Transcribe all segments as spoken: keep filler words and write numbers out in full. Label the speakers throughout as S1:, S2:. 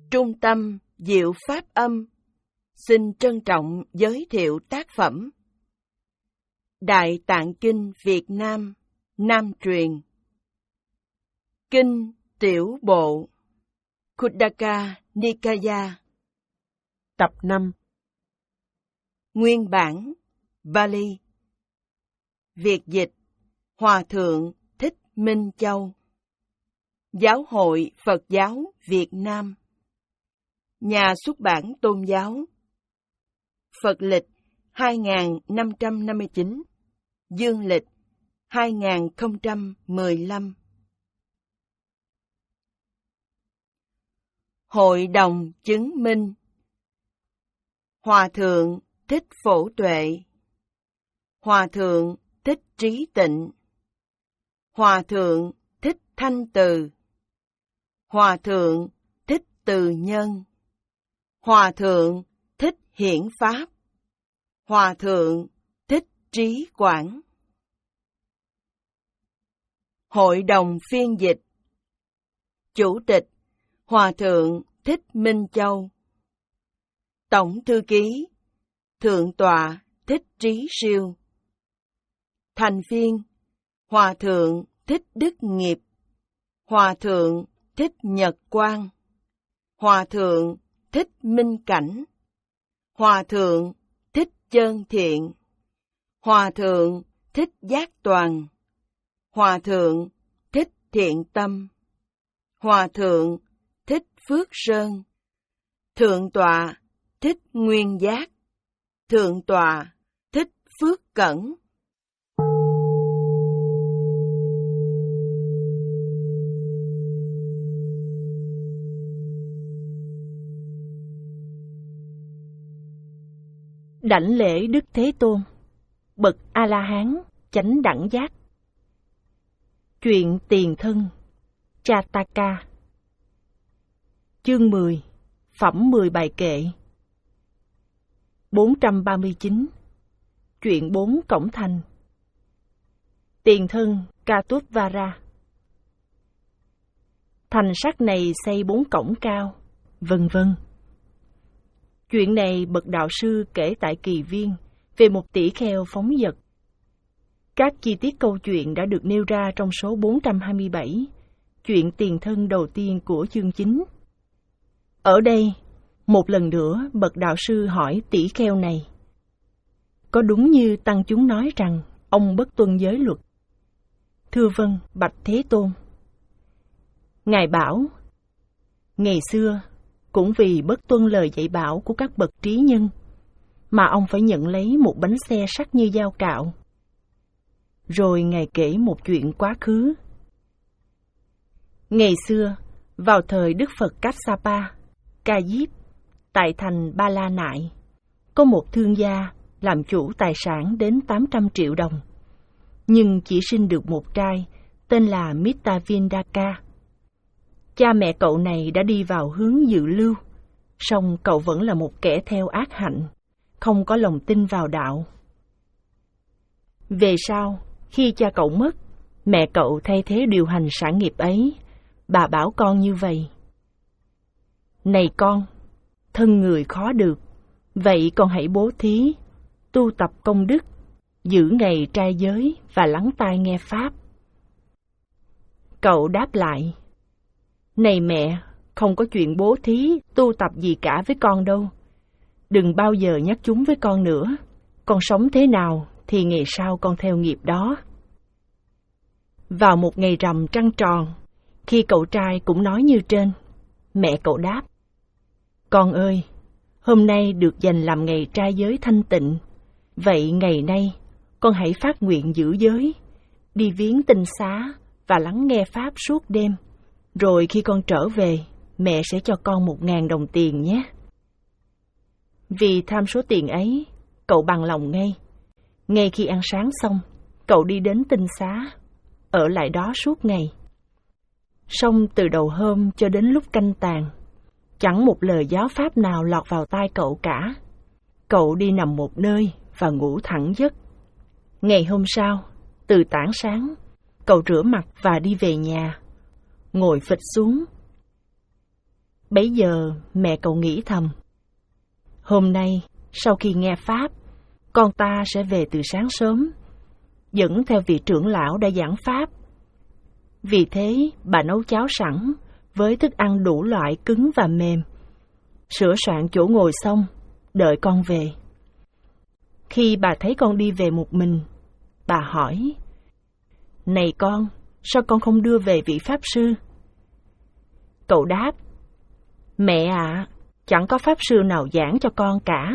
S1: Trung tâm Diệu Pháp Âm xin trân trọng giới thiệu tác phẩm Đại Tạng Kinh Việt Nam, Nam truyền. Kinh Tiểu Bộ Khuddaka Nikaya.
S2: Tập năm.
S1: Nguyên bản Bali. Việt dịch Hòa Thượng Thích Minh Châu. Giáo hội Phật giáo Việt Nam. Nhà xuất bản Tôn giáo. Phật lịch hai nghìn năm trăm năm mươi chín, Dương lịch hai nghìn không trăm mười lăm. Hội đồng chứng minh. Hòa Thượng Thích Phổ Tuệ. Hòa Thượng Thích Trí Tịnh. Hòa Thượng Thích Thanh Từ. Hòa Thượng Thích Từ Nhân. Hòa Thượng Thích Hiển Pháp. Hòa Thượng Thích Trí Quảng. Hội đồng phiên dịch. Chủ tịch Hòa Thượng Thích Minh Châu. Tổng thư ký Thượng tọa Thích Trí Siêu. Thành viên Hòa Thượng Thích Đức Nghiệp. Hòa Thượng Thích Nhật Quang. Hòa Thượng Thích Minh Cảnh. Hòa Thượng Thích Chơn Thiện. Hòa Thượng Thích Giác Toàn. Hòa Thượng Thích Thiện Tâm. Hòa Thượng Thích Phước Sơn. Thượng tọa Thích Nguyên Giác. Thượng tọa Thích Phước Cẩn.
S2: Đảnh lễ Đức Thế Tôn, bậc A-la-hán, chánh đẳng giác. Chuyện tiền thân Chataka. Chương mười. Phẩm mười bài kệ. bốn trăm ba mươi chín. Chuyện bốn cổng thành. Tiền thân Katuvara. Thành sắt này xây bốn cổng cao, vân vân. Chuyện này bậc đạo sư kể tại Kỳ Viên về một tỷ kheo phóng dật. Các chi tiết câu chuyện đã được nêu ra trong số bốn trăm hai mươi bảy, chuyện tiền thân đầu tiên của chương chính. Ở đây, một lần nữa bậc đạo sư hỏi tỷ kheo này: có đúng như tăng chúng nói rằng ông bất tuân giới luật? Thưa vâng, bạch Thế Tôn. Ngài bảo: ngày xưa, cũng vì bất tuân lời dạy bảo của các bậc trí nhân, mà ông phải nhận lấy một bánh xe sắc như dao cạo. Rồi Ngài kể một chuyện quá khứ. Ngày xưa, vào thời Đức Phật Kassapa, Ca Diếp, tại thành Ba La Nại, có một thương gia làm chủ tài sản đến tám trăm triệu đồng, nhưng chỉ sinh được một trai tên là Mittavindaka. Cha mẹ cậu này đã đi vào hướng dự lưu, song cậu vẫn là một kẻ theo ác hạnh, không có lòng tin vào đạo. Về sau, khi cha cậu mất, mẹ cậu thay thế điều hành sản nghiệp ấy. Bà bảo con như vậy: này con, thân người khó được, vậy con hãy bố thí, tu tập công đức, giữ ngày trai giới và lắng tai nghe pháp. Cậu đáp lại: này mẹ, không có chuyện bố thí, tu tập gì cả với con đâu. Đừng bao giờ nhắc chúng với con nữa. Con sống thế nào thì ngày sau con theo nghiệp đó. Vào một ngày rằm trăng tròn, khi cậu trai cũng nói như trên, mẹ cậu đáp: con ơi, hôm nay được dành làm ngày trai giới thanh tịnh. Vậy ngày nay, con hãy phát nguyện giữ giới, đi viếng tinh xá và lắng nghe pháp suốt đêm. Rồi khi con trở về, mẹ sẽ cho con một ngàn đồng tiền nhé. Vì tham số tiền ấy, cậu bằng lòng ngay. Ngay khi ăn sáng xong, cậu đi đến tinh xá, ở lại đó suốt ngày. Xong từ đầu hôm cho đến lúc canh tàn, chẳng một lời giáo pháp nào lọt vào tai cậu cả. Cậu đi nằm một nơi và ngủ thẳng giấc. Ngày hôm sau, từ tảng sáng, cậu rửa mặt và đi về nhà. Ngồi phịch xuống. Bấy giờ mẹ cậu nghĩ thầm, hôm nay sau khi nghe Pháp, con ta sẽ về từ sáng sớm, dẫn theo vị trưởng lão đã giảng Pháp. Vì thế bà nấu cháo sẵn với thức ăn đủ loại cứng và mềm, sửa soạn chỗ ngồi xong, đợi con về. Khi bà thấy con đi về một mình, bà hỏi, này con, sao con không đưa về vị Pháp sư? Cậu đáp, mẹ ạ, à, chẳng có Pháp sư nào giảng cho con cả.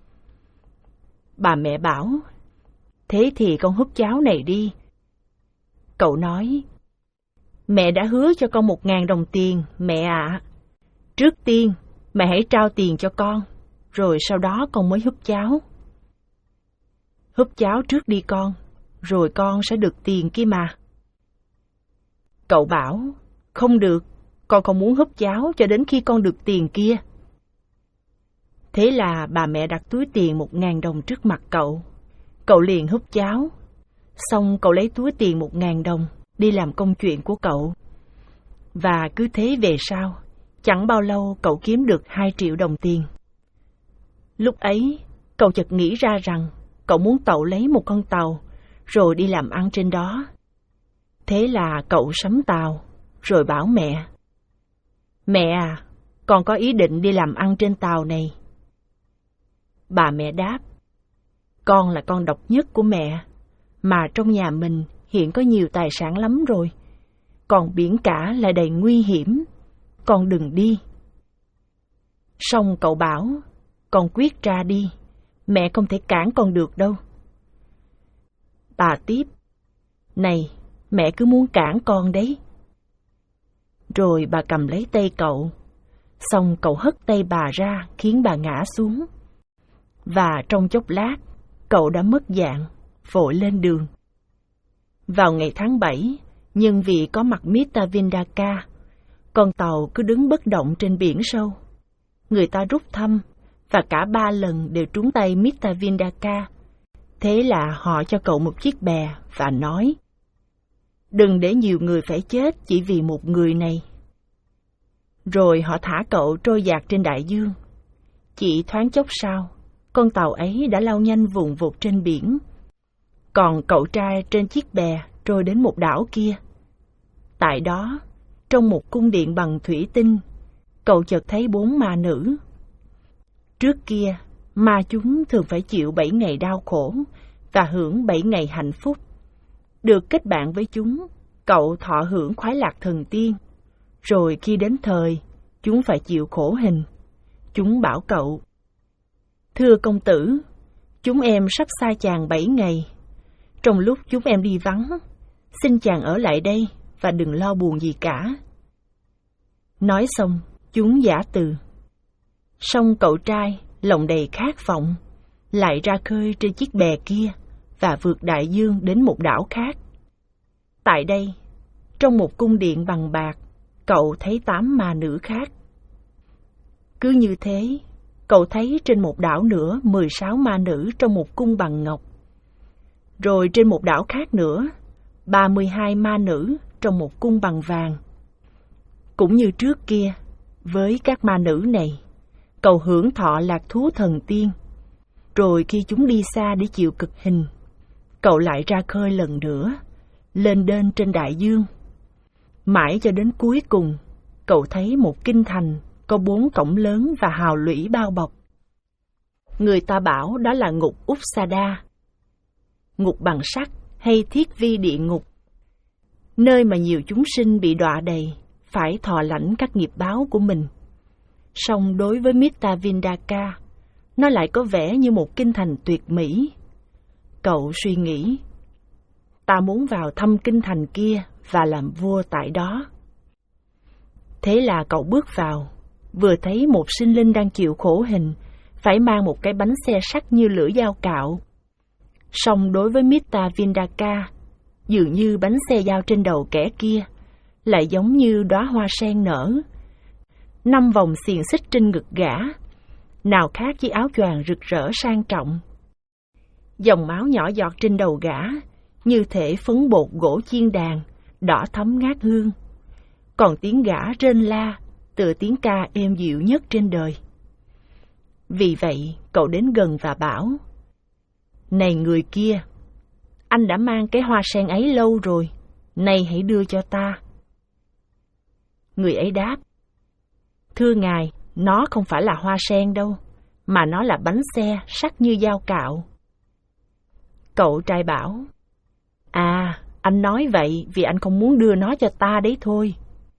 S2: Bà mẹ bảo, thế thì con húp cháo này đi. Cậu nói, mẹ đã hứa cho con một ngàn đồng tiền, mẹ ạ. À. Trước tiên, mẹ hãy trao tiền cho con, rồi sau đó con mới húp cháo. Húp cháo trước đi con, rồi con sẽ được tiền kia mà. Cậu bảo, không được, con không muốn húp cháo cho đến khi con được tiền kia. Thế là bà mẹ đặt túi tiền một ngàn đồng trước mặt cậu. Cậu liền húp cháo. Xong cậu lấy túi tiền một ngàn đồng, đi làm công chuyện của cậu. Và cứ thế về sau, chẳng bao lâu cậu kiếm được hai triệu đồng tiền. Lúc ấy, cậu chợt nghĩ ra rằng cậu muốn tậu lấy một con tàu, rồi đi làm ăn trên đó. Thế là cậu sắm tàu, rồi bảo mẹ, mẹ à, con có ý định đi làm ăn trên tàu này. Bà mẹ đáp, con là con độc nhất của mẹ, mà trong nhà mình hiện có nhiều tài sản lắm rồi, còn biển cả là đầy nguy hiểm, con đừng đi. Xong cậu bảo, con quyết ra đi, mẹ không thể cản con được đâu. Bà tiếp, này, mẹ cứ muốn cản con đấy. Rồi bà cầm lấy tay cậu, xong cậu hất tay bà ra khiến bà ngã xuống. Và trong chốc lát, cậu đã mất dạng, vội lên đường. Vào ngày tháng bảy, nhân vì có mặt mít-ta Vindaka, con tàu cứ đứng bất động trên biển sâu. Người ta rút thăm, và cả ba lần đều trúng tay mít-ta Vindaka. Thế là họ cho cậu một chiếc bè và nói, đừng để nhiều người phải chết chỉ vì một người này. Rồi họ thả cậu trôi dạt trên đại dương. Chỉ thoáng chốc sau, con tàu ấy đã lao nhanh vùng vụt trên biển. Còn cậu trai trên chiếc bè trôi đến một đảo kia. Tại đó, trong một cung điện bằng thủy tinh, cậu chợt thấy bốn ma nữ. Trước kia, ma chúng thường phải chịu bảy ngày đau khổ và hưởng bảy ngày hạnh phúc. Được kết bạn với chúng, cậu thọ hưởng khoái lạc thần tiên. Rồi khi đến thời, chúng phải chịu khổ hình. Chúng bảo cậu, thưa công tử, chúng em sắp xa chàng bảy ngày. Trong lúc chúng em đi vắng, xin chàng ở lại đây và đừng lo buồn gì cả. Nói xong, chúng giả từ. Xong cậu trai, lòng đầy khát vọng, lại ra khơi trên chiếc bè kia và vượt đại dương đến một đảo khác. Tại đây, trong một cung điện bằng bạc, cậu thấy tám ma nữ khác. Cứ như thế, cậu thấy trên một đảo nữa mười sáu ma nữ trong một cung bằng ngọc. Rồi trên một đảo khác nữa, ba mươi hai ma nữ trong một cung bằng vàng. Cũng như trước kia, với các ma nữ này, cậu hưởng thọ lạc thú thần tiên. Rồi khi chúng đi xa để chịu cực hình, cậu lại ra khơi lần nữa, lên đên trên đại dương. Mãi cho đến cuối cùng, cậu thấy một kinh thành có bốn cổng lớn và hào lũy bao bọc. Người ta bảo đó là ngục Uppsala, ngục bằng sắt hay thiết vi địa ngục, nơi mà nhiều chúng sinh bị đọa đầy, phải thọ lãnh các nghiệp báo của mình. Song đối với mít-ta Vindaka, nó lại có vẻ như một kinh thành tuyệt mỹ. Cậu suy nghĩ, ta muốn vào thăm kinh thành kia và làm vua tại đó. Thế là cậu bước vào, vừa thấy một sinh linh đang chịu khổ hình, phải mang một cái bánh xe sắt như lưỡi dao cạo. Song đối với mít-ta Vindaka, dường như bánh xe dao trên đầu kẻ kia lại giống như đóa hoa sen nở. Năm vòng xiềng xích trên ngực gã, nào khác với áo choàng rực rỡ sang trọng. Dòng máu nhỏ giọt trên đầu gã, như thể phấn bột gỗ chiên đàn, đỏ thấm ngát hương. Còn tiếng gã rên la, tựa tiếng ca êm dịu nhất trên đời. Vì vậy, cậu đến gần và bảo, này người kia, anh đã mang cái hoa sen ấy lâu rồi, nay hãy đưa cho ta. Người ấy đáp, thưa ngài, nó không phải là hoa sen đâu, mà nó là bánh xe sắc như dao cạo. Cậu trai bảo, à, anh nói vậy vì anh không muốn đưa nó cho ta đấy thôi.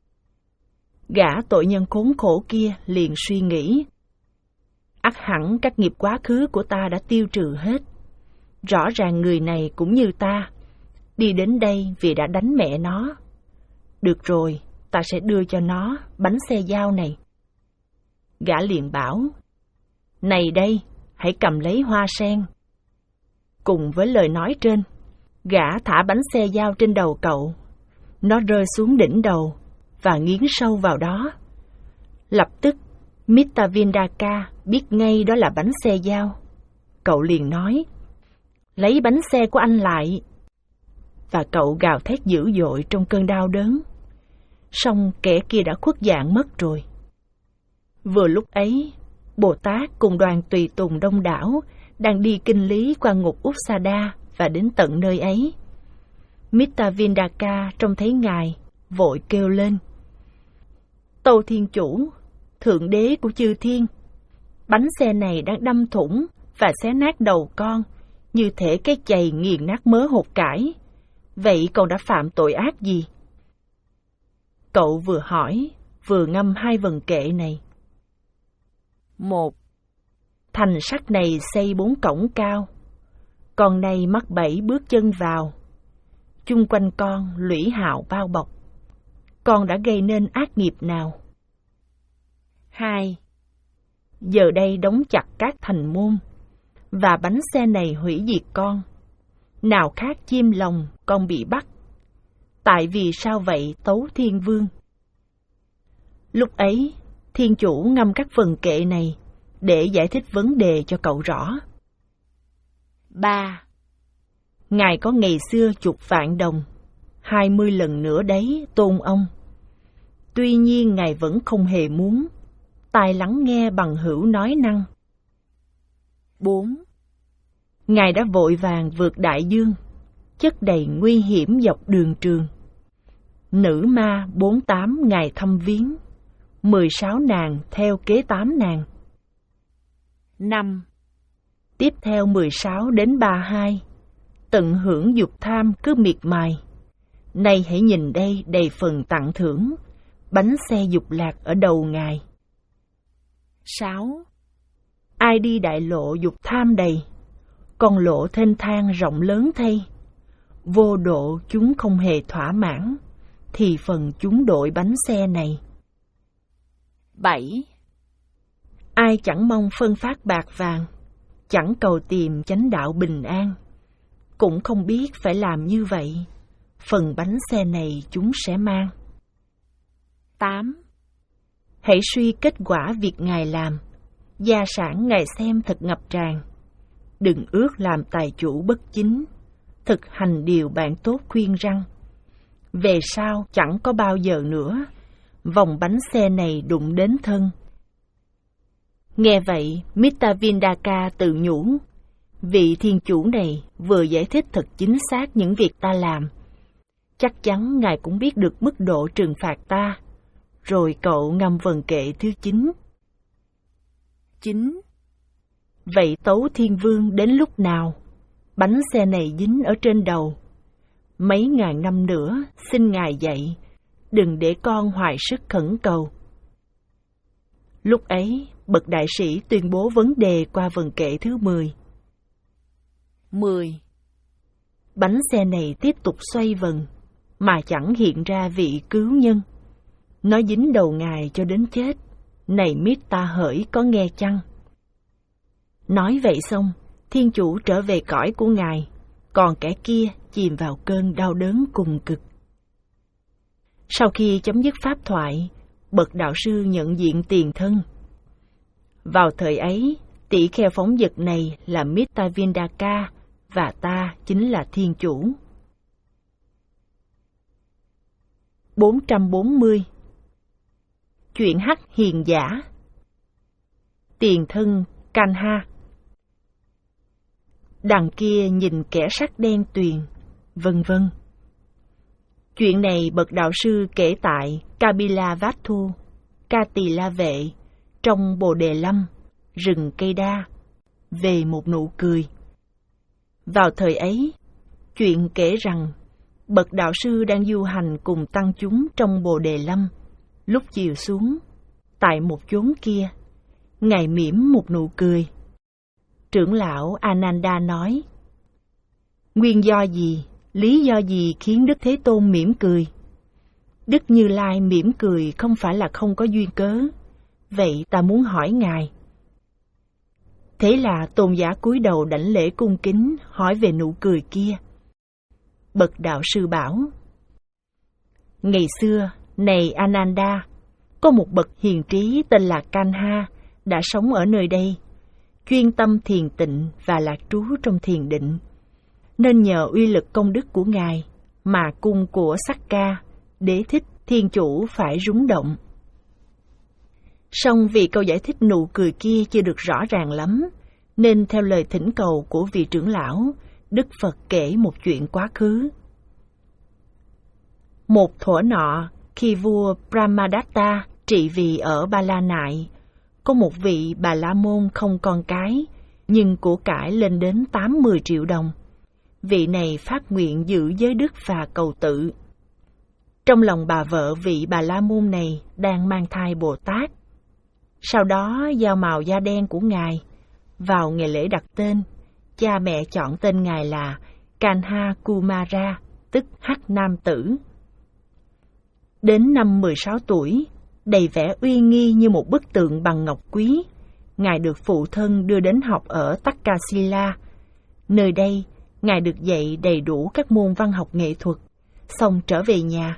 S2: Gã tội nhân khốn khổ kia liền suy nghĩ, ắt hẳn các nghiệp quá khứ của ta đã tiêu trừ hết. Rõ ràng người này cũng như ta, đi đến đây vì đã đánh mẹ nó. Được rồi, ta sẽ đưa cho nó bánh xe dao này. Gã liền bảo, này đây, hãy cầm lấy hoa sen. Cùng với lời nói trên, gã thả bánh xe dao trên đầu cậu. Nó rơi xuống đỉnh đầu và nghiến sâu vào đó. Lập tức, Mittavindaka biết ngay đó là bánh xe dao. Cậu liền nói, lấy bánh xe của anh lại. Và cậu gào thét dữ dội trong cơn đau đớn. Song kẻ kia đã khuất dạng mất rồi. Vừa lúc ấy, Bồ Tát cùng đoàn tùy tùng đông đảo đang đi kinh lý qua ngục Uppsala và đến tận nơi ấy. Mittavindaka trông thấy ngài, vội kêu lên, tâu thiên chủ, thượng đế của chư thiên, bánh xe này đang đâm thủng và xé nát đầu con, như thể cái chày nghiền nát mớ hột cải. Vậy con đã phạm tội ác gì? Cậu vừa hỏi, vừa ngâm hai vần kệ này. Một, thành sắt này xây bốn cổng cao, con này mắc bẫy bước chân vào, chung quanh con lũy hạo bao bọc, con đã gây nên ác nghiệp nào? Hai, giờ đây đóng chặt các thành môn, và bánh xe này hủy diệt con. Nào khác chim lòng con bị bắt. Tại vì sao vậy Tấu Thiên Vương? Lúc ấy, Thiên Chủ ngâm các phần kệ này để giải thích vấn đề cho cậu rõ. Ba, ngài có ngày xưa chục vạn đồng, hai mươi lần nữa đấy tôn ông. Tuy nhiên ngài vẫn không hề muốn, tai lắng nghe bằng hữu nói năng. Bốn, ngài đã vội vàng vượt đại dương, chất đầy nguy hiểm dọc đường trường. Nữ ma bốn tám ngài thăm viếng, mười sáu nàng theo kế tám nàng. Năm, tiếp theo mười sáu đến ba hai, tận hưởng dục tham cứ miệt mài. Nay hãy nhìn đây đầy phần tặng thưởng, bánh xe dục lạc ở đầu ngài. Sáu, ai đi đại lộ dục tham đầy, con lộ thênh thang rộng lớn thay. Vô độ chúng không hề thỏa mãn, thì phần chúng đội bánh xe này. Bảy, ai chẳng mong phân phát bạc vàng, chẳng cầu tìm chánh đạo bình an, cũng không biết phải làm như vậy, phần bánh xe này chúng sẽ mang. Tám, hãy suy kết quả việc ngài làm, gia sản ngài xem thật ngập tràn. Đừng ước làm tài chủ bất chính, thực hành điều bạn tốt khuyên răn. Về sau chẳng có bao giờ nữa, vòng bánh xe này đụng đến thân. Nghe vậy, Mittavindaka tự nhủ, vị thiên chủ này vừa giải thích thật chính xác những việc ta làm. Chắc chắn ngài cũng biết được mức độ trừng phạt ta. Rồi cậu ngâm vần kệ thứ chín. Chín, vậy Tấu Thiên Vương đến lúc nào? Bánh xe này dính ở trên đầu. Mấy ngàn năm nữa, xin ngài dạy, đừng để con hoài sức khẩn cầu. Lúc ấy, bậc đại sĩ tuyên bố vấn đề qua vần kệ thứ mười. Mười, bánh xe này tiếp tục xoay vần, mà chẳng hiện ra vị cứu nhân. Nó dính đầu ngài cho đến chết. Này Mitta hỡi có nghe chăng? Nói vậy xong, thiên chủ trở về cõi của ngài, còn kẻ kia chìm vào cơn đau đớn cùng cực. Sau khi chấm dứt pháp thoại, bậc đạo sư nhận diện tiền thân. Vào thời ấy, tỷ kheo phóng dật này là Mittavindaka và ta chính là thiên chủ. bốn trăm bốn mươi. chuyện hắc hiền giả, tiền thân Kanha, đằng kia nhìn kẻ sắc đen tuyền, vân vân. Chuyện này bậc đạo sư kể tại Kapilavatthu, Ca Tỳ La Vệ, trong Bồ Đề Lâm, rừng cây đa, về một nụ cười. Vào thời ấy, chuyện kể rằng bậc đạo sư đang du hành cùng tăng chúng trong Bồ Đề Lâm. Lúc chiều xuống, tại một chốn kia, Ngài mỉm một nụ cười. Trưởng lão Ananda nói: nguyên do gì, lý do gì khiến Đức Thế Tôn mỉm cười? Đức Như Lai mỉm cười không phải là không có duyên cớ. Vậy ta muốn hỏi Ngài. Thế là tôn giả cúi đầu đảnh lễ cung kính hỏi về nụ cười kia. Bậc đạo sư bảo: ngày xưa, này Ananda, có một bậc hiền trí tên là Kanha đã sống ở nơi đây, chuyên tâm thiền tịnh và lạc trú trong thiền định. Nên nhờ uy lực công đức của Ngài mà cung của Sakka, Đế Thích, Thiên Chủ phải rúng động. Song vì câu giải thích nụ cười kia chưa được rõ ràng lắm, nên theo lời thỉnh cầu của vị trưởng lão, Đức Phật kể một chuyện quá khứ. Một thuở nọ, khi vua Brahmadatta trị vì ở Ba La Nại, có một vị Bà La Môn không con cái, nhưng của cải lên đến tám mươi triệu đồng. Vị này phát nguyện giữ giới đức và cầu tự. Trong lòng bà vợ vị Bà La Môn này đang mang thai Bồ Tát. Sau đó giao màu da đen của Ngài. Vào ngày lễ đặt tên, cha mẹ chọn tên Ngài là Kanha Kumara, tức Hắc Nam Tử. Đến năm mười sáu tuổi, đầy vẻ uy nghi như một bức tượng bằng ngọc quý, Ngài được phụ thân đưa đến học ở Takasila. Nơi đây, Ngài được dạy đầy đủ các môn văn học nghệ thuật, xong trở về nhà.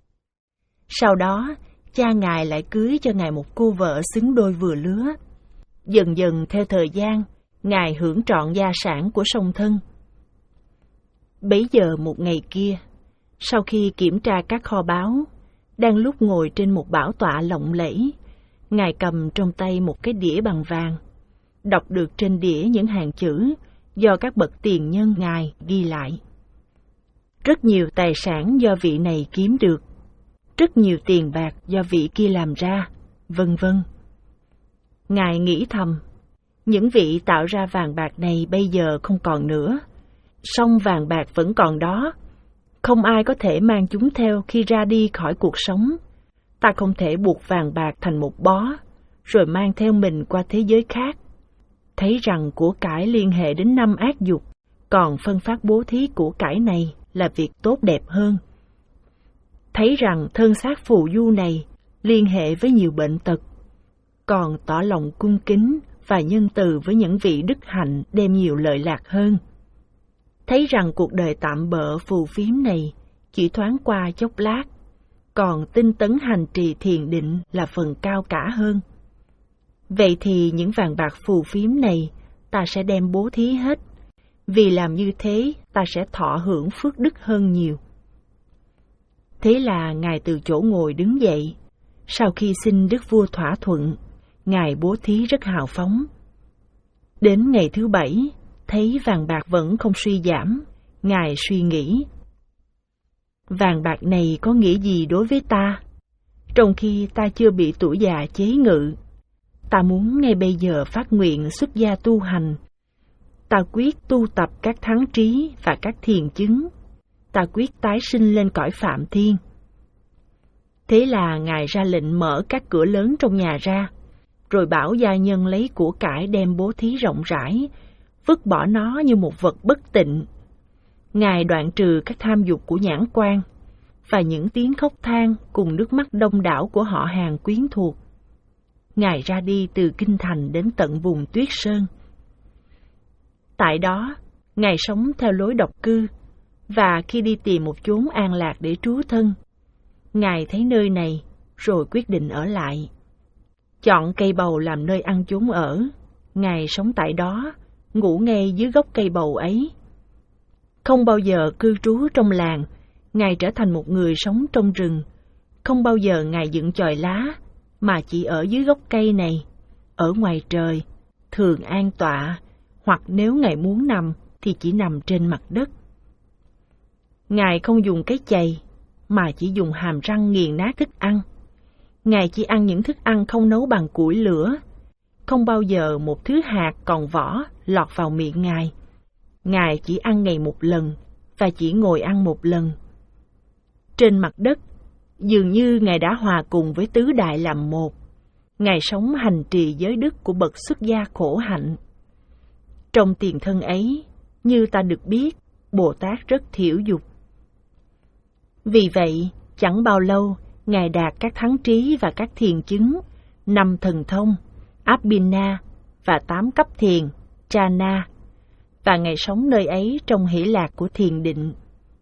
S2: Sau đó, cha Ngài lại cưới cho Ngài một cô vợ xứng đôi vừa lứa. Dần dần theo thời gian, Ngài hưởng trọn gia sản của song thân. Bấy giờ một ngày kia, sau khi kiểm tra các kho báu, đang lúc ngồi trên một bảo tọa lộng lẫy, Ngài cầm trong tay một cái đĩa bằng vàng, đọc được trên đĩa những hàng chữ do các bậc tiền nhân Ngài ghi lại. Rất nhiều tài sản do vị này kiếm được, rất nhiều tiền bạc do vị kia làm ra, vân vân. Ngài nghĩ thầm, những vị tạo ra vàng bạc này bây giờ không còn nữa, song vàng bạc vẫn còn đó. Không ai có thể mang chúng theo khi ra đi khỏi cuộc sống. Ta không thể buộc vàng bạc thành một bó, rồi mang theo mình qua thế giới khác. Thấy rằng của cải liên hệ đến năm ác dục, còn phân phát bố thí của cải này là việc tốt đẹp hơn. Thấy rằng thân xác phù du này liên hệ với nhiều bệnh tật, còn tỏ lòng cung kính và nhân từ với những vị đức hạnh đem nhiều lợi lạc hơn. Thấy rằng cuộc đời tạm bợ phù phiếm này chỉ thoáng qua chốc lát, còn tinh tấn hành trì thiền định là phần cao cả hơn. Vậy thì những vàng bạc phù phiếm này ta sẽ đem bố thí hết, vì làm như thế ta sẽ thọ hưởng phước đức hơn nhiều. Thế là Ngài từ chỗ ngồi đứng dậy. Sau khi xin Đức Vua thỏa thuận, Ngài bố thí rất hào phóng. Đến ngày thứ bảy, thấy vàng bạc vẫn không suy giảm, Ngài suy nghĩ: vàng bạc này có nghĩa gì đối với ta, trong khi ta chưa bị tuổi già chế ngự? Ta muốn ngay bây giờ phát nguyện xuất gia tu hành. Ta quyết tu tập các thắng trí và các thiền chứng. Ta quyết tái sinh lên cõi Phạm Thiên. Thế là Ngài ra lệnh mở các cửa lớn trong nhà ra, rồi bảo gia nhân lấy của cải đem bố thí rộng rãi, vứt bỏ nó như một vật bất tịnh. Ngài đoạn trừ các tham dục của nhãn quan và những tiếng khóc than cùng nước mắt đông đảo của họ hàng quyến thuộc. Ngài ra đi từ kinh thành đến tận vùng Tuyết Sơn. Tại đó, Ngài sống theo lối độc cư, và khi đi tìm một chốn an lạc để trú thân, Ngài thấy nơi này rồi quyết định ở lại. Chọn cây bầu làm nơi ăn chốn ở, Ngài sống tại đó, ngủ ngay dưới gốc cây bầu ấy. Không bao giờ cư trú trong làng, Ngài trở thành một người sống trong rừng. Không bao giờ Ngài dựng chòi lá, mà chỉ ở dưới gốc cây này, ở ngoài trời, thường an tọa, hoặc nếu Ngài muốn nằm thì chỉ nằm trên mặt đất. Ngài không dùng cái chày, mà chỉ dùng hàm răng nghiền nát thức ăn. Ngài chỉ ăn những thức ăn không nấu bằng củi lửa. Không bao giờ một thứ hạt còn vỏ lọt vào miệng Ngài. Ngài chỉ ăn ngày một lần, và chỉ ngồi ăn một lần. Trên mặt đất, dường như Ngài đã hòa cùng với tứ đại làm một. Ngài sống hành trì giới đức của bậc xuất gia khổ hạnh. Trong tiền thân ấy, như ta được biết, Bồ Tát rất thiểu dục. Vì vậy, chẳng bao lâu, Ngài đạt các thắng trí và các thiền chứng, năm thần thông, Abhina và tám cấp thiền, Chana, và Ngài sống nơi ấy trong hỷ lạc của thiền định.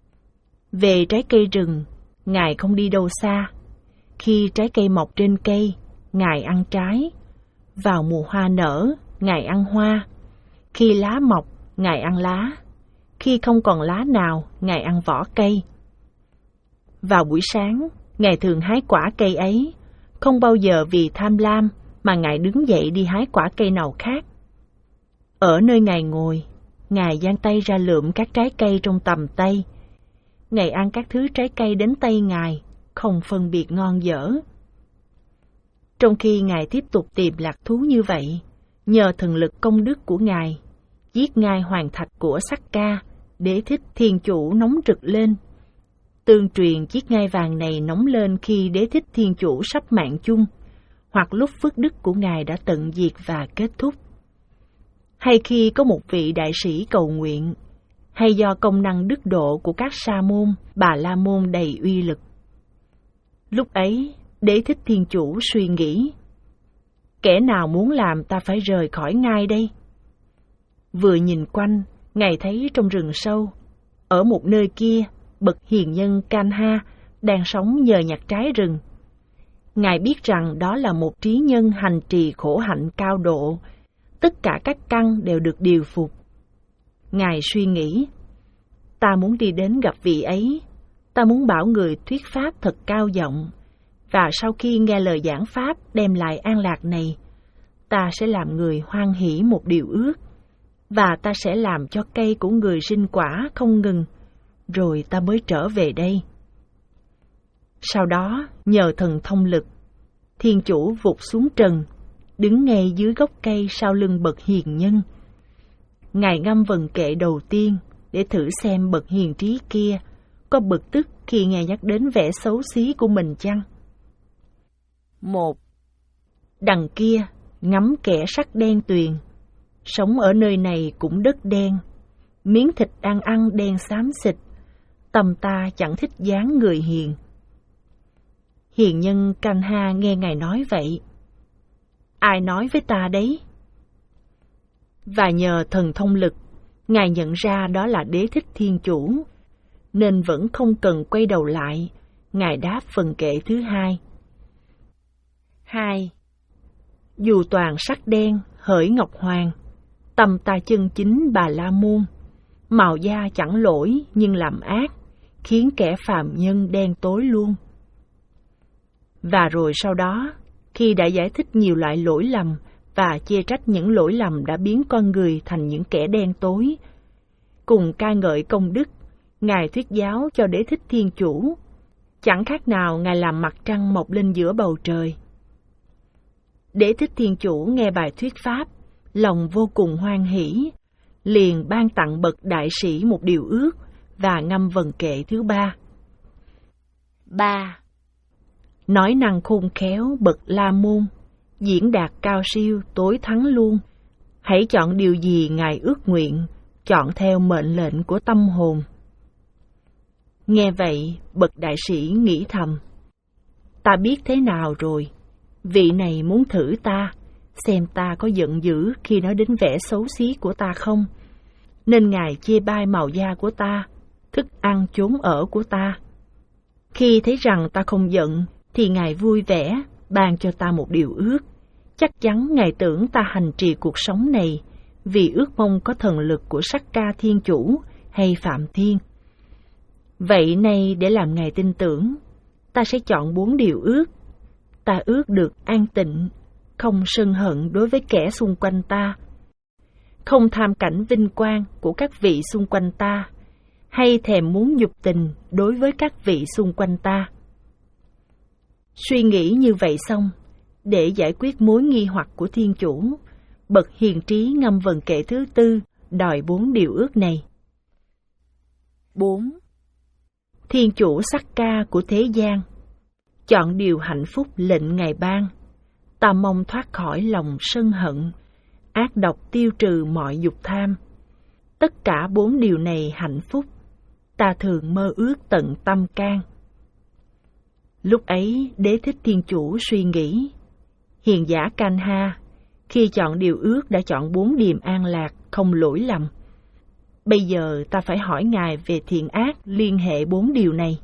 S2: Về trái cây rừng, Ngài không đi đâu xa. Khi trái cây mọc trên cây, Ngài ăn trái. Vào mùa hoa nở, Ngài ăn hoa. Khi lá mọc, Ngài ăn lá. Khi không còn lá nào, Ngài ăn vỏ cây. Vào buổi sáng, Ngài thường hái quả cây ấy, không bao giờ vì tham lam mà Ngài đứng dậy đi hái quả cây nào khác. Ở nơi Ngài ngồi, Ngài giang tay ra lượm các trái cây trong tầm tay. Ngài ăn các thứ trái cây đến tay Ngài, không phân biệt ngon dở. Trong khi Ngài tiếp tục tìm lạc thú như vậy, nhờ thần lực công đức của Ngài, giết ngai hoàng thạch của Sakka, Đế Thích Thiên Chủ nóng rực lên. Tương truyền chiếc ngai vàng này nóng lên khi Đế Thích Thiên Chủ sắp mạng chung, hoặc lúc phước đức của Ngài đã tận diệt và kết thúc. Hay khi có một vị đại sĩ cầu nguyện, hay do công năng đức độ của các sa môn, bà la môn đầy uy lực. Lúc ấy, Đế Thích Thiên Chủ suy nghĩ, kẻ nào muốn làm ta phải rời khỏi ngai đây? Vừa nhìn quanh, Ngài thấy trong rừng sâu, ở một nơi kia, bậc hiền nhân Kanha đang sống nhờ nhặt trái rừng. Ngài biết rằng đó là một trí nhân hành trì khổ hạnh cao độ, tất cả các căn đều được điều phục. Ngài suy nghĩ, ta muốn đi đến gặp vị ấy, ta muốn bảo người thuyết pháp thật cao giọng, và sau khi nghe lời giảng pháp đem lại an lạc này, ta sẽ làm người hoan hỷ một điều ước, và ta sẽ làm cho cây của người sinh quả không ngừng, rồi ta mới trở về đây. Sau đó, nhờ thần thông lực, Thiên Chủ vụt xuống trần, đứng ngay dưới gốc cây sau lưng bậc hiền nhân. Ngài ngâm vần kệ đầu tiên để thử xem bậc hiền trí kia có bực tức khi nghe nhắc đến vẻ xấu xí của mình chăng. Một. Đằng kia, ngắm kẻ sắc đen tuyền, sống ở nơi này cũng đất đen, miếng thịt đang ăn đen xám xịt, tâm ta chẳng thích dáng người hiền. Hiền nhân Kanha nghe Ngài nói vậy. Ai nói với ta đấy? Và nhờ thần thông lực, Ngài nhận ra đó là Đế Thích Thiên Chủ, nên vẫn không cần quay đầu lại, Ngài đáp phần kệ thứ hai. Hai. Dù toàn sắc đen, hỡi ngọc hoàng, tâm ta chân chính Bà La Môn, màu da chẳng lỗi nhưng làm ác, khiến kẻ phàm nhân đen tối luôn. Và rồi sau đó, khi đã giải thích nhiều loại lỗi lầm và chê trách những lỗi lầm đã biến con người thành những kẻ đen tối, cùng ca ngợi công đức, Ngài thuyết giáo cho Đế Thích Thiên Chủ, chẳng khác nào Ngài làm mặt trăng mọc lên giữa bầu trời. Đế Thích Thiên Chủ nghe bài thuyết pháp, lòng vô cùng hoan hỷ, liền ban tặng bậc đại sĩ một điều ước và ngâm vần kệ thứ ba. Ba. Nói năng khôn khéo bậc La Môn, diễn đạt cao siêu tối thắng luôn, hãy chọn điều gì Ngài ước nguyện, chọn theo mệnh lệnh của tâm hồn. Nghe vậy, bậc đại sĩ nghĩ thầm, ta biết thế nào rồi, vị này muốn thử ta, xem ta có giận dữ khi nói đến vẻ xấu xí của ta không, nên Ngài chê bai màu da của ta, thức ăn chốn ở của ta. Khi thấy rằng ta không giận, thì Ngài vui vẻ, ban cho ta một điều ước. Chắc chắn Ngài tưởng ta hành trì cuộc sống này, vì ước mong có thần lực của Sakka Thiên Chủ hay Phạm Thiên. Vậy nay để làm Ngài tin tưởng, ta sẽ chọn bốn điều ước. ta ước được an tịnh, không sân hận đối với kẻ xung quanh ta, không tham cảnh vinh quang của các vị xung quanh ta, hay thèm muốn dục tình đối với các vị xung quanh ta. Suy nghĩ như vậy xong, để giải quyết mối nghi hoặc của Thiên Chủ, bậc hiền trí ngâm vần kệ thứ tư đòi bốn điều ước này. bốn. Thiên Chủ sắc ca của thế gian, chọn điều hạnh phúc lệnh Ngài ban, ta mong thoát khỏi lòng sân hận, ác độc tiêu trừ mọi dục tham. Tất cả bốn điều này hạnh phúc, ta thường mơ ước tận tâm can. Lúc ấy, Đế Thích Thiên Chủ suy nghĩ, hiền giả Kanha, khi chọn điều ước đã chọn bốn điềm an lạc, không lỗi lầm. Bây giờ ta phải hỏi Ngài về thiện ác liên hệ bốn điều này.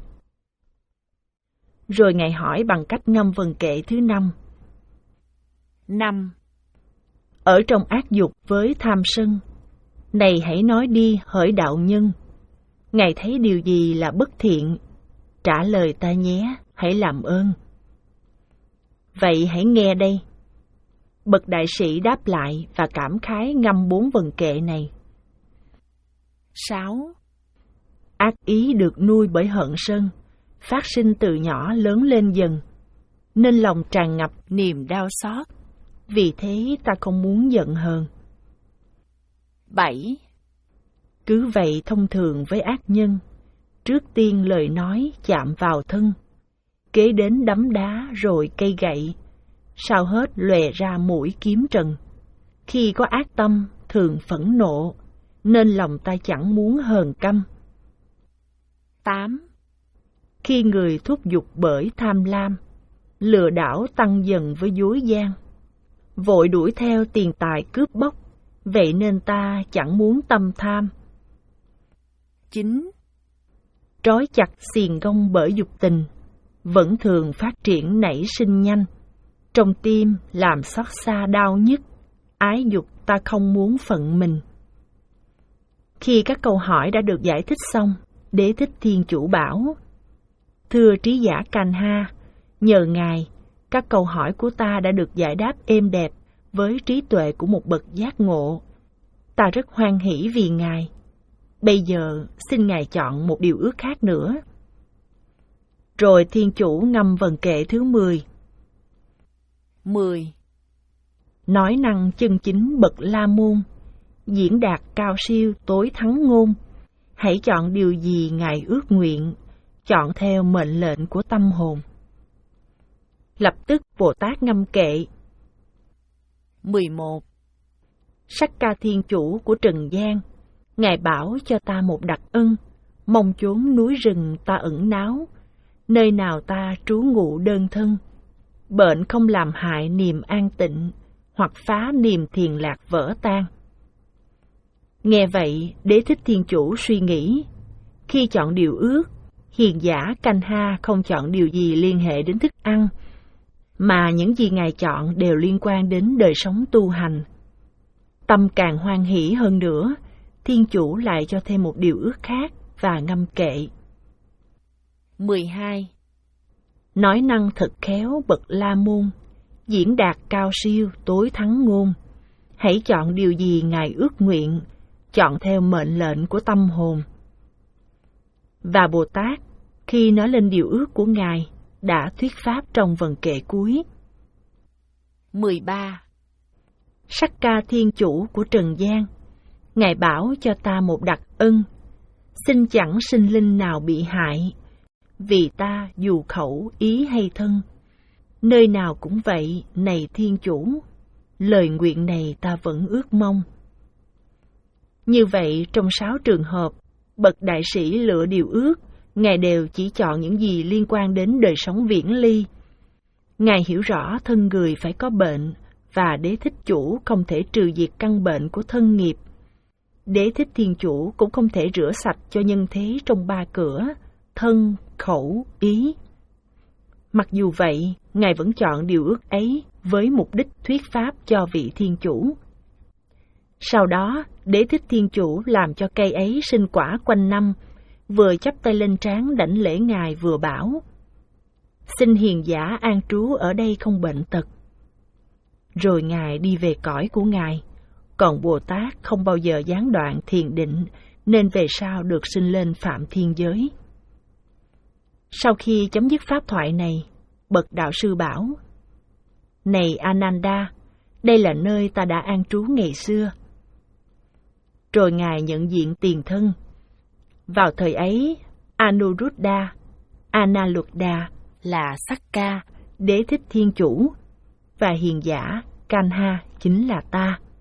S2: Rồi Ngài hỏi bằng cách ngâm vần kệ thứ năm. năm. Ở trong ác dục với tham sân, này hãy nói đi hỡi đạo nhân, Ngài thấy điều gì là bất thiện? Trả lời ta nhé, hãy làm ơn. Vậy hãy nghe đây. Bậc đại sĩ đáp lại và cảm khái ngâm bốn vần kệ này. sáu. Ác ý được nuôi bởi hận sân, phát sinh từ nhỏ lớn lên dần, nên lòng tràn ngập niềm đau xót. Vì thế ta không muốn giận hờn. bảy. Cứ vậy thông thường với ác nhân, trước tiên lời nói chạm vào thân, kế đến đấm đá rồi cây gậy, sau hết lòe ra mũi kiếm trần. Khi có ác tâm thường phẫn nộ, nên lòng ta chẳng muốn hờn căm. tám. Khi người thúc giục bởi tham lam, lừa đảo tăng dần với dối gian, vội đuổi theo tiền tài cướp bóc, vậy nên ta chẳng muốn tâm tham. chín. Trói chặt xiềng gông bởi dục tình, vẫn thường phát triển nảy sinh nhanh, trong tim làm xót xa đau nhức, ái dục ta không muốn phận mình. Khi các câu hỏi đã được giải thích xong, Đế Thích Thiên Chủ bảo, thưa trí giả Kanha, nhờ Ngài, các câu hỏi của ta đã được giải đáp êm đẹp với trí tuệ của một bậc giác ngộ. Ta rất hoan hỷ vì Ngài. Bây giờ xin Ngài chọn một điều ước khác nữa. Rồi Thiên Chủ ngâm vần kệ thứ mười. mười. Nói năng chân chính bậc La Môn, diễn đạt cao siêu tối thắng ngôn, hãy chọn điều gì Ngài ước nguyện, chọn theo mệnh lệnh của tâm hồn. Lập tức Bồ Tát ngâm kệ. mười một. Sắc Ca Thiên Chủ của Trần gian, Ngài bảo cho ta một đặc ân, mong chốn núi rừng ta ẩn náu, nơi nào ta trú ngụ đơn thân, bệnh không làm hại niềm an tịnh, hoặc phá niềm thiền lạc vỡ tan. Nghe vậy, Đế Thích Thiên Chủ suy nghĩ, khi chọn điều ước, hiền giả Kanha không chọn điều gì liên hệ đến thức ăn, mà những gì Ngài chọn đều liên quan đến đời sống tu hành. Tâm càng hoan hỷ hơn nữa, Thiên Chủ lại cho thêm một điều ước khác và ngâm kệ. mười hai. Nói năng thật khéo bậc La Môn, diễn đạt cao siêu tối thắng ngôn, hãy chọn điều gì Ngài ước nguyện, chọn theo mệnh lệnh của tâm hồn. Và Bồ Tát, khi nói lên điều ước của Ngài, đã thuyết pháp trong vần kệ cuối. mười ba. Sắc Ca Thiên Chủ của Trần gian, Ngài bảo cho ta một đặc ân, xin chẳng sinh linh nào bị hại, vì ta dù khẩu, ý hay thân, nơi nào cũng vậy, này Thiên Chủ, lời nguyện này ta vẫn ước mong. Như vậy, trong sáu trường hợp, bậc đại sĩ lựa điều ước, Ngài đều chỉ chọn những gì liên quan đến đời sống viễn ly. Ngài hiểu rõ thân người phải có bệnh, và Đế Thích Chủ không thể trừ diệt căn bệnh của thân nghiệp. Đế Thích Thiên Chủ cũng không thể rửa sạch cho nhân thế trong ba cửa, thân, khẩu, ý. Mặc dù vậy, Ngài vẫn chọn điều ước ấy với mục đích thuyết pháp cho vị Thiên Chủ. Sau đó, Đế Thích Thiên Chủ làm cho cây ấy sinh quả quanh năm, vừa chắp tay lên trán đảnh lễ Ngài vừa bảo, xin hiền giả an trú ở đây không bệnh tật. Rồi Ngài đi về cõi của Ngài, còn Bồ Tát không bao giờ gián đoạn thiền định, nên về sau được sinh lên Phạm Thiên Giới. Sau khi chấm dứt pháp thoại này, bậc đạo sư bảo: Này Ananda, đây là nơi ta đã an trú ngày xưa. Rồi Ngài nhận diện tiền thân. Vào thời ấy, Anuruddha, Analuddha là Sakka, Đế Thích Thiên Chủ, và hiền giả Kanha chính là ta.